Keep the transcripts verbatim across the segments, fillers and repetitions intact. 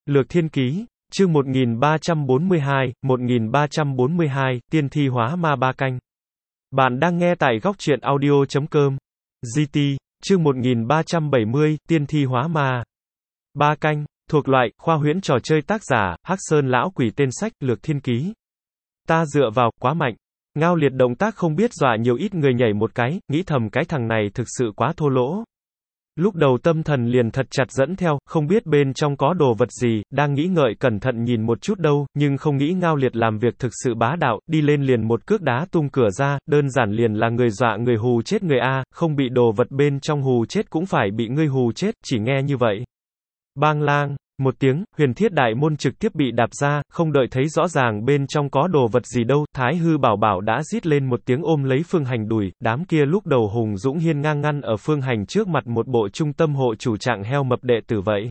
Lược Thiên Ký, chương một nghìn ba trăm bốn mươi hai, một nghìn ba trăm bốn mươi hai, tiên thi hóa ma ba canh. Bạn đang nghe tại góc truyện audio chấm com. giê tê, chương một nghìn ba trăm bảy mươi, tiên thi hóa ma ba canh, thuộc loại, khoa huyễn trò chơi tác giả, Hắc Sơn Lão Quỷ tên sách, Lược Thiên Ký. Ta dựa vào, quá mạnh. Ngao Liệt động tác không biết dọa nhiều ít người nhảy một cái, nghĩ thầm cái thằng này thực sự quá thô lỗ. Lúc đầu tâm thần liền thật chặt dẫn theo, không biết bên trong có đồ vật gì, đang nghĩ ngợi cẩn thận nhìn một chút đâu, nhưng không nghĩ Ngao Liệt làm việc thực sự bá đạo, đi lên liền một cước đá tung cửa ra, đơn giản liền là người dọa người hù chết người a, không bị đồ vật bên trong hù chết cũng phải bị ngươi hù chết, chỉ nghe như vậy. Bang lang, một tiếng, huyền thiết đại môn trực tiếp bị đạp ra, không đợi thấy rõ ràng bên trong có đồ vật gì đâu, Thái Hư Bảo Bảo đã rít lên một tiếng ôm lấy Phương Hành đùi, đám kia lúc đầu hùng dũng hiên ngang ngăn ở Phương Hành trước mặt một bộ trung tâm hộ chủ trạng heo mập đệ tử vậy.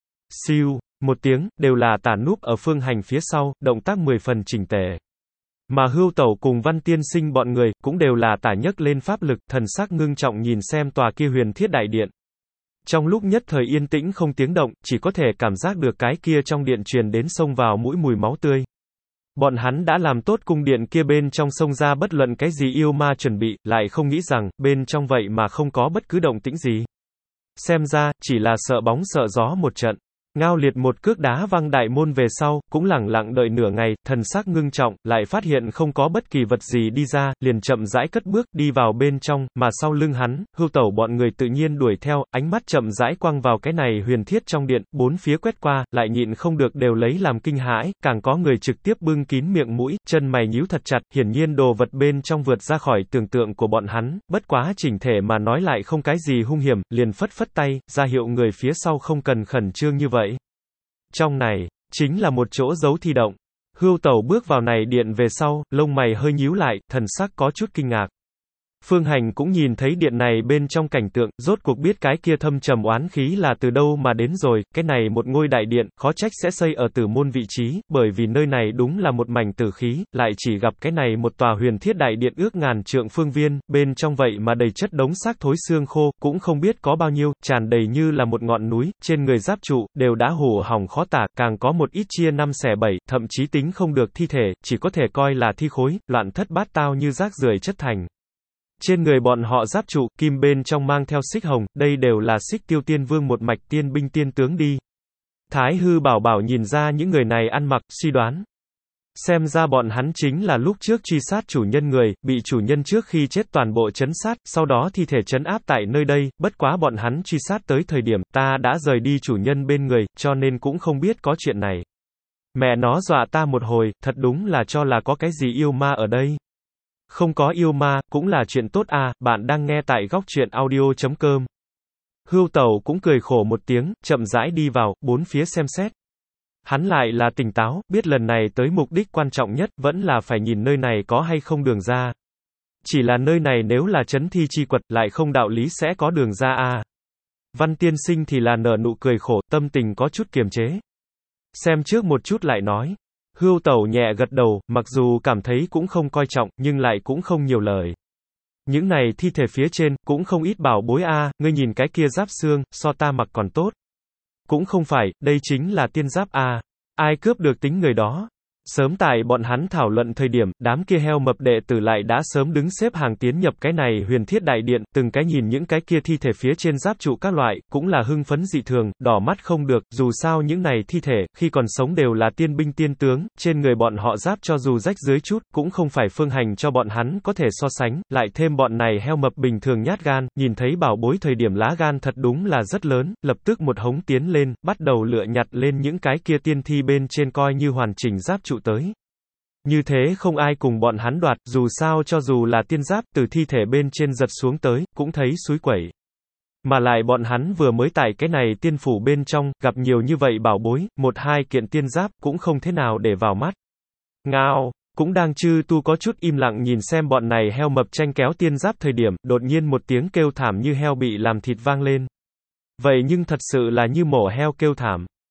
Siêu, một tiếng, đều là tả núp ở Phương Hành phía sau, động tác mười phần chỉnh tề. Mà Hưu Tẩu cùng Văn Tiên Sinh bọn người, cũng đều là tả nhấc lên pháp lực, thần sắc ngưng trọng nhìn xem tòa kia huyền thiết đại điện. Trong lúc nhất thời yên tĩnh không tiếng động, chỉ có thể cảm giác được cái kia trong điện truyền đến xông vào mũi mùi máu tươi. Bọn hắn đã làm tốt cung điện kia bên trong xông ra bất luận cái gì yêu ma chuẩn bị, lại không nghĩ rằng, bên trong vậy mà không có bất cứ động tĩnh gì. Xem ra, chỉ là sợ bóng sợ gió một trận. Ngao Liệt một cước đá văng đại môn về sau, cũng lẳng lặng đợi nửa ngày, thần sắc ngưng trọng, lại phát hiện không có bất kỳ vật gì đi ra, liền chậm rãi cất bước, đi vào bên trong, mà sau lưng hắn, Hưu Tẩu bọn người tự nhiên đuổi theo, ánh mắt chậm rãi quăng vào cái này huyền thiết trong điện, bốn phía quét qua, lại nhịn không được đều lấy làm kinh hãi, càng có người trực tiếp bưng kín miệng mũi, chân mày nhíu thật chặt, hiển nhiên đồ vật bên trong vượt ra khỏi tưởng tượng của bọn hắn, bất quá chỉnh thể mà nói lại không cái gì hung hiểm, liền phất phất tay, ra hiệu người phía sau không cần khẩn trương như vậy. Trong này, chính là một chỗ giấu thi động. Hưu Tẩu bước vào này điện về sau, lông mày hơi nhíu lại, thần sắc có chút kinh ngạc. Phương Hành cũng nhìn thấy điện này bên trong cảnh tượng, rốt cuộc biết cái kia thâm trầm oán khí là từ đâu mà đến rồi, cái này một ngôi đại điện, khó trách sẽ xây ở Tử Môn vị trí, bởi vì nơi này đúng là một mảnh tử khí, lại chỉ gặp cái này một tòa huyền thiết đại điện ước ngàn trượng phương viên, bên trong vậy mà đầy chất đống xác thối xương khô, cũng không biết có bao nhiêu, tràn đầy như là một ngọn núi, trên người giáp trụ, đều đã hủ hỏng khó tả, càng có một ít chia năm xẻ bảy, thậm chí tính không được thi thể, chỉ có thể coi là thi khối, loạn thất bát tao như rác rưởi chất thành. Trên người bọn họ giáp trụ, kim bên trong mang theo xích hồng, đây đều là Xích Tiêu Tiên Vương một mạch tiên binh tiên tướng đi. Thái Hư Bảo Bảo nhìn ra những người này ăn mặc, suy đoán. Xem ra bọn hắn chính là lúc trước truy sát chủ nhân người, bị chủ nhân trước khi chết toàn bộ trấn sát, sau đó thi thể trấn áp tại nơi đây, bất quá bọn hắn truy sát tới thời điểm, ta đã rời đi chủ nhân bên người, cho nên cũng không biết có chuyện này. Mẹ nó dọa ta một hồi, thật đúng là cho là có cái gì yêu ma ở đây. Không có yêu ma, cũng là chuyện tốt à, bạn đang nghe tại góc truyện audio chấm com. Hưu Tẩu cũng cười khổ một tiếng, chậm rãi đi vào, bốn phía xem xét. Hắn lại là tỉnh táo, biết lần này tới mục đích quan trọng nhất, vẫn là phải nhìn nơi này có hay không đường ra. Chỉ là nơi này nếu là trấn thi chi quật, lại không đạo lý sẽ có đường ra à. Văn Tiên Sinh thì là nở nụ cười khổ, tâm tình có chút kiềm chế. Xem trước một chút lại nói. Hưu Tẩu nhẹ gật đầu, mặc dù cảm thấy cũng không coi trọng, nhưng lại cũng không nhiều lời. Những này thi thể phía trên, cũng không ít bảo bối a, à, ngươi nhìn cái kia giáp xương, so ta mặc còn tốt. Cũng không phải, đây chính là tiên giáp a, à. Ai cướp được tính người đó. Sớm tại bọn hắn thảo luận thời điểm, đám kia heo mập đệ tử lại đã sớm đứng xếp hàng tiến nhập cái này huyền thiết đại điện, từng cái nhìn những cái kia thi thể phía trên giáp trụ các loại, cũng là hưng phấn dị thường, đỏ mắt không được, dù sao những này thi thể, khi còn sống đều là tiên binh tiên tướng, trên người bọn họ giáp cho dù rách dưới chút, cũng không phải Phương Hành cho bọn hắn có thể so sánh, lại thêm bọn này heo mập bình thường nhát gan, nhìn thấy bảo bối thời điểm lá gan thật đúng là rất lớn, lập tức một hống tiến lên, bắt đầu lựa nhặt lên những cái kia tiên thi bên trên coi như hoàn chỉnh giáp trụ tới. Như thế không ai cùng bọn hắn đoạt, dù sao cho dù là tiên giáp, từ thi thể bên trên giật xuống tới, cũng thấy xúi quẩy. Mà lại bọn hắn vừa mới tại cái này tiên phủ bên trong, gặp nhiều như vậy bảo bối, một hai kiện tiên giáp, cũng không thế nào để vào mắt. Ngao, cũng đang chư tu có chút im lặng nhìn xem bọn này heo mập tranh kéo tiên giáp thời điểm, đột nhiên một tiếng kêu thảm như heo bị làm thịt vang lên. Vậy nhưng thật sự là như mổ heo kêu thảm.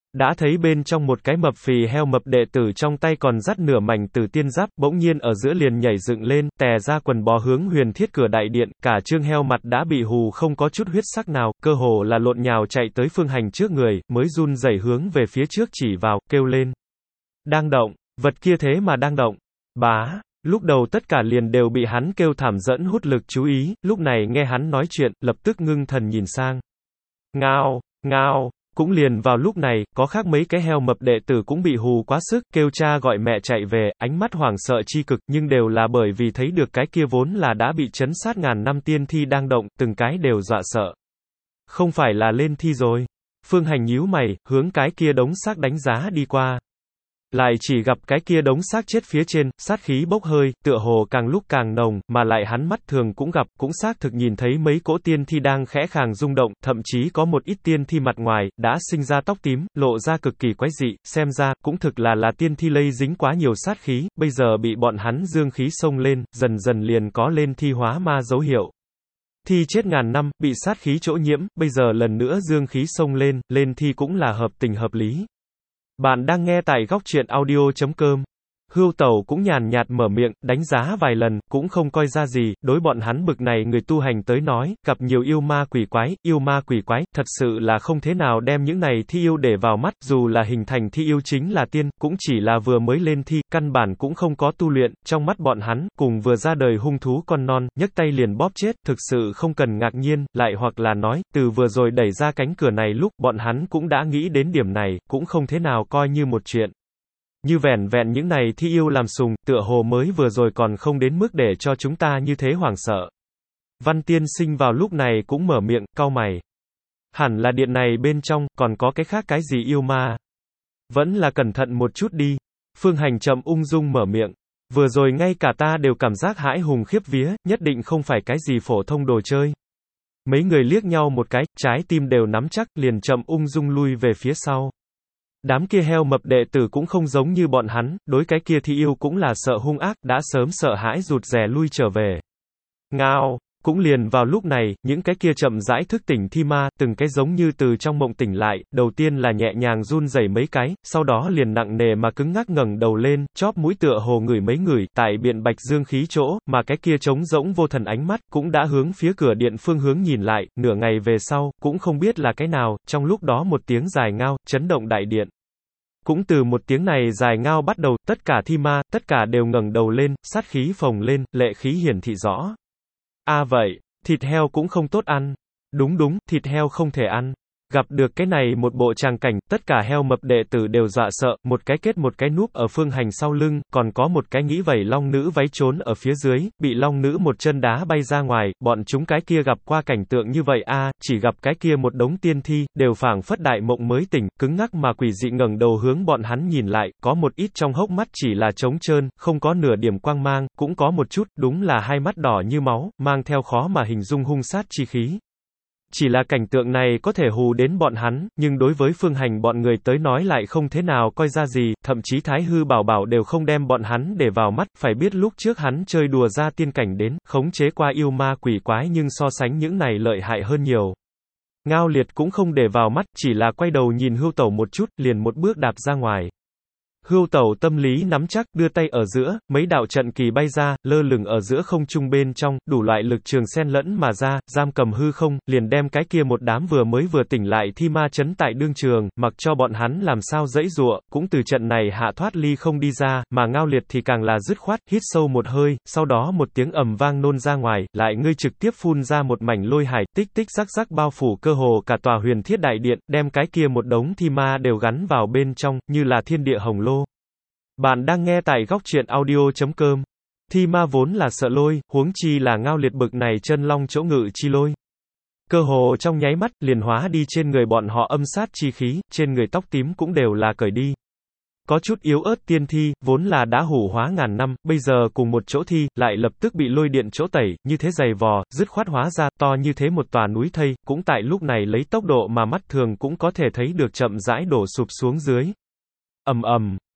Đã thấy bên trong một cái mập phì heo mập đệ tử trong tay còn dắt nửa mảnh Tử Tiên Giáp, bỗng nhiên ở giữa liền nhảy dựng lên, tè ra quần bò hướng Huyền Thiết cửa đại điện, cả trương heo mặt đã bị hù không có chút huyết sắc nào, cơ hồ là lộn nhào chạy tới Phương Hành trước người, mới run rẩy hướng về phía trước chỉ vào, kêu lên. Đang động, vật kia thế mà đang động. Bá, lúc đầu tất cả liền đều bị hắn kêu thảm dẫn hút lực chú ý, lúc này nghe hắn nói chuyện, lập tức ngưng thần nhìn sang. Ngao, ngao. Cũng liền vào lúc này, có khác mấy cái heo mập đệ tử cũng bị hù quá sức, kêu cha gọi mẹ chạy về, ánh mắt hoảng sợ chi cực, nhưng đều là bởi vì thấy được cái kia vốn là đã bị trấn sát ngàn năm tiên thi đang động, từng cái đều dọa sợ. Không phải là lên thi rồi. Phương Hành nhíu mày, hướng cái kia đống xác đánh giá đi qua. Lại chỉ gặp cái kia đống xác chết phía trên, sát khí bốc hơi, tựa hồ càng lúc càng nồng, mà lại hắn mắt thường cũng gặp, cũng xác thực nhìn thấy mấy cỗ tiên thi đang khẽ khàng rung động, thậm chí có một ít tiên thi mặt ngoài, đã sinh ra tóc tím, lộ ra cực kỳ quái dị, xem ra, cũng thực là là tiên thi lây dính quá nhiều sát khí, bây giờ bị bọn hắn dương khí xông lên, dần dần liền có lên thi hóa ma dấu hiệu. Thi chết ngàn năm, bị sát khí chỗ nhiễm, bây giờ lần nữa dương khí xông lên, lên thi cũng là hợp tình hợp lý. Bạn đang nghe tại góc truyện audio chấm com. Hưu Tẩu cũng nhàn nhạt mở miệng, đánh giá vài lần, cũng không coi ra gì, đối bọn hắn bực này người tu hành tới nói, gặp nhiều yêu ma quỷ quái, yêu ma quỷ quái, thật sự là không thế nào đem những này thi yêu để vào mắt, dù là hình thành thi yêu chính là tiên, cũng chỉ là vừa mới lên thi, căn bản cũng không có tu luyện, trong mắt bọn hắn, cùng vừa ra đời hung thú con non, nhấc tay liền bóp chết, thực sự không cần ngạc nhiên, lại hoặc là nói, từ vừa rồi đẩy ra cánh cửa này lúc, bọn hắn cũng đã nghĩ đến điểm này, cũng không thế nào coi như một chuyện. Như vẻn vẹn những này thi yêu làm sùng, tựa hồ mới vừa rồi còn không đến mức để cho chúng ta như thế hoảng sợ. Văn Tiên Sinh vào lúc này cũng mở miệng, cau mày. Hẳn là điện này bên trong, còn có cái khác cái gì yêu ma. Vẫn là cẩn thận một chút đi. Phương Hành chậm ung dung mở miệng. Vừa rồi ngay cả ta đều cảm giác hãi hùng khiếp vía, nhất định không phải cái gì phổ thông đồ chơi. Mấy người liếc nhau một cái, trái tim đều nắm chắc, liền chậm ung dung lui về phía sau. Đám kia heo mập đệ tử cũng không giống như bọn hắn, đối cái kia thi yêu cũng là sợ hung ác, đã sớm sợ hãi rụt rè lui trở về. Ngao, cũng liền vào lúc này, những cái kia chậm rãi thức tỉnh thi ma, từng cái giống như từ trong mộng tỉnh lại, đầu tiên là nhẹ nhàng run rẩy mấy cái, sau đó liền nặng nề mà cứng ngắc ngẩng đầu lên, chóp mũi tựa hồ ngửi mấy ngửi, tại biện bạch dương khí chỗ, mà cái kia trống rỗng vô thần ánh mắt, cũng đã hướng phía cửa điện phương hướng nhìn lại, nửa ngày về sau, cũng không biết là cái nào, trong lúc đó một tiếng dài ngao, chấn động đại điện. Cũng từ một tiếng này dài ngao bắt đầu, tất cả thi ma, tất cả đều ngẩng đầu lên, sát khí phồng lên, lệ khí hiển thị rõ. A à vậy, thịt heo cũng không tốt ăn. Đúng đúng, thịt heo không thể ăn. Gặp được cái này một bộ tràng cảnh, tất cả heo mập đệ tử đều dọa sợ, một cái kết một cái núp ở Phương Hành sau lưng, còn có một cái nghĩ vẩy long nữ váy trốn ở phía dưới, bị long nữ một chân đá bay ra ngoài, bọn chúng cái kia gặp qua cảnh tượng như vậy a, à, chỉ gặp cái kia một đống tiên thi, đều phảng phất đại mộng mới tỉnh, cứng ngắc mà quỷ dị ngẩng đầu hướng bọn hắn nhìn lại, có một ít trong hốc mắt chỉ là trống trơn, không có nửa điểm quang mang, cũng có một chút, đúng là hai mắt đỏ như máu, mang theo khó mà hình dung hung sát chi khí. Chỉ là cảnh tượng này có thể hù đến bọn hắn, nhưng đối với Phương Hành bọn người tới nói lại không thế nào coi ra gì, thậm chí Thái Hư Bảo Bảo đều không đem bọn hắn để vào mắt, phải biết lúc trước hắn chơi đùa ra tiên cảnh đến, khống chế qua yêu ma quỷ quái nhưng so sánh những này lợi hại hơn nhiều. Ngao Liệt cũng không để vào mắt, chỉ là quay đầu nhìn Hưu Tẩu một chút, liền một bước đạp ra ngoài. Hưu Tẩu tâm lý nắm chắc, đưa tay ở giữa, mấy đạo trận kỳ bay ra, lơ lửng ở giữa không trung bên trong, đủ loại lực trường xen lẫn mà ra, giam cầm hư không, liền đem cái kia một đám vừa mới vừa tỉnh lại thi ma chấn tại đương trường, mặc cho bọn hắn làm sao dãy giụa, cũng từ trận này hạ thoát ly không đi ra, mà Ngao Liệt thì càng là dứt khoát, hít sâu một hơi, sau đó một tiếng ầm vang nôn ra ngoài, lại ngươi trực tiếp phun ra một mảnh lôi hải, tích tích rắc rắc bao phủ cơ hồ cả tòa Huyền Thiết đại điện, đem cái kia một đống thi ma đều gắn vào bên trong, như là thiên địa hồng lô. Bạn đang nghe tại góc truyện audio chấm com. Thi ma vốn là sợ lôi, huống chi là Ngao Liệt bực này chân long chỗ ngự chi lôi. Cơ hồ trong nháy mắt, liền hóa đi trên người bọn họ âm sát chi khí, trên người tóc tím cũng đều là cởi đi. Có chút yếu ớt tiên thi, vốn là đã hủ hóa ngàn năm, bây giờ cùng một chỗ thi, lại lập tức bị lôi điện chỗ tẩy, như thế dày vò, dứt khoát hóa ra, to như thế một tòa núi thây, cũng tại lúc này lấy tốc độ mà mắt thường cũng có thể thấy được chậm rãi đổ sụp xuống dưới. Ầm ầm.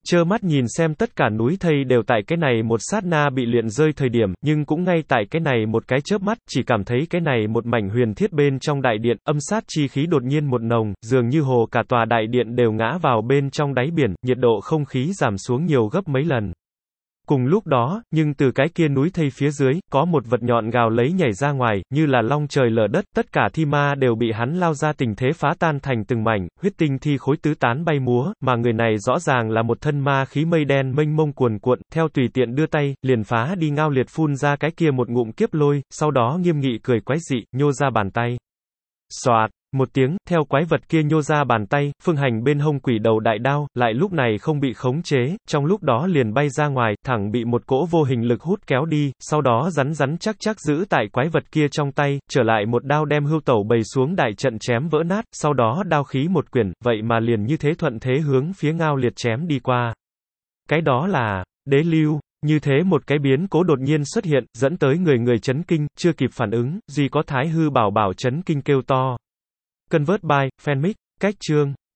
Trơ mắt nhìn xem tất cả núi thây đều tại cái này một sát na bị luyện rơi thời điểm, nhưng cũng ngay tại cái này một cái chớp mắt, chỉ cảm thấy cái này một mảnh huyền thiết bên trong đại điện, âm sát chi khí đột nhiên một nồng, dường như hồ cả tòa đại điện đều ngã vào bên trong đáy biển, nhiệt độ không khí giảm xuống nhiều gấp mấy lần. Cùng lúc đó, nhưng từ cái kia núi thây phía dưới, có một vật nhọn gào lấy nhảy ra ngoài, như là long trời lở đất, tất cả thi ma đều bị hắn lao ra tình thế phá tan thành từng mảnh, huyết tinh thi khối tứ tán bay múa, mà người này rõ ràng là một thân ma khí mây đen mênh mông cuồn cuộn, theo tùy tiện đưa tay, liền phá đi Ngao Liệt phun ra cái kia một ngụm kiếp lôi, sau đó nghiêm nghị cười quái dị, nhô ra bàn tay. Xoạt. Một tiếng, theo quái vật kia nhô ra bàn tay, Phương Hành bên hông quỷ đầu đại đao, lại lúc này không bị khống chế, trong lúc đó liền bay ra ngoài, thẳng bị một cỗ vô hình lực hút kéo đi, sau đó rắn rắn chắc chắc giữ tại quái vật kia trong tay, trở lại một đao đem hưu tẩu bầy xuống đại trận chém vỡ nát, sau đó đao khí một quyển, vậy mà liền như thế thuận thế hướng phía Ngao Liệt chém đi qua. Cái đó là đế lưu. Như thế một cái biến cố đột nhiên xuất hiện, dẫn tới người người chấn kinh, chưa kịp phản ứng, duy có Thái Hư Bảo Bảo chấn kinh kêu to. Convert by, Fanmic, cách chương.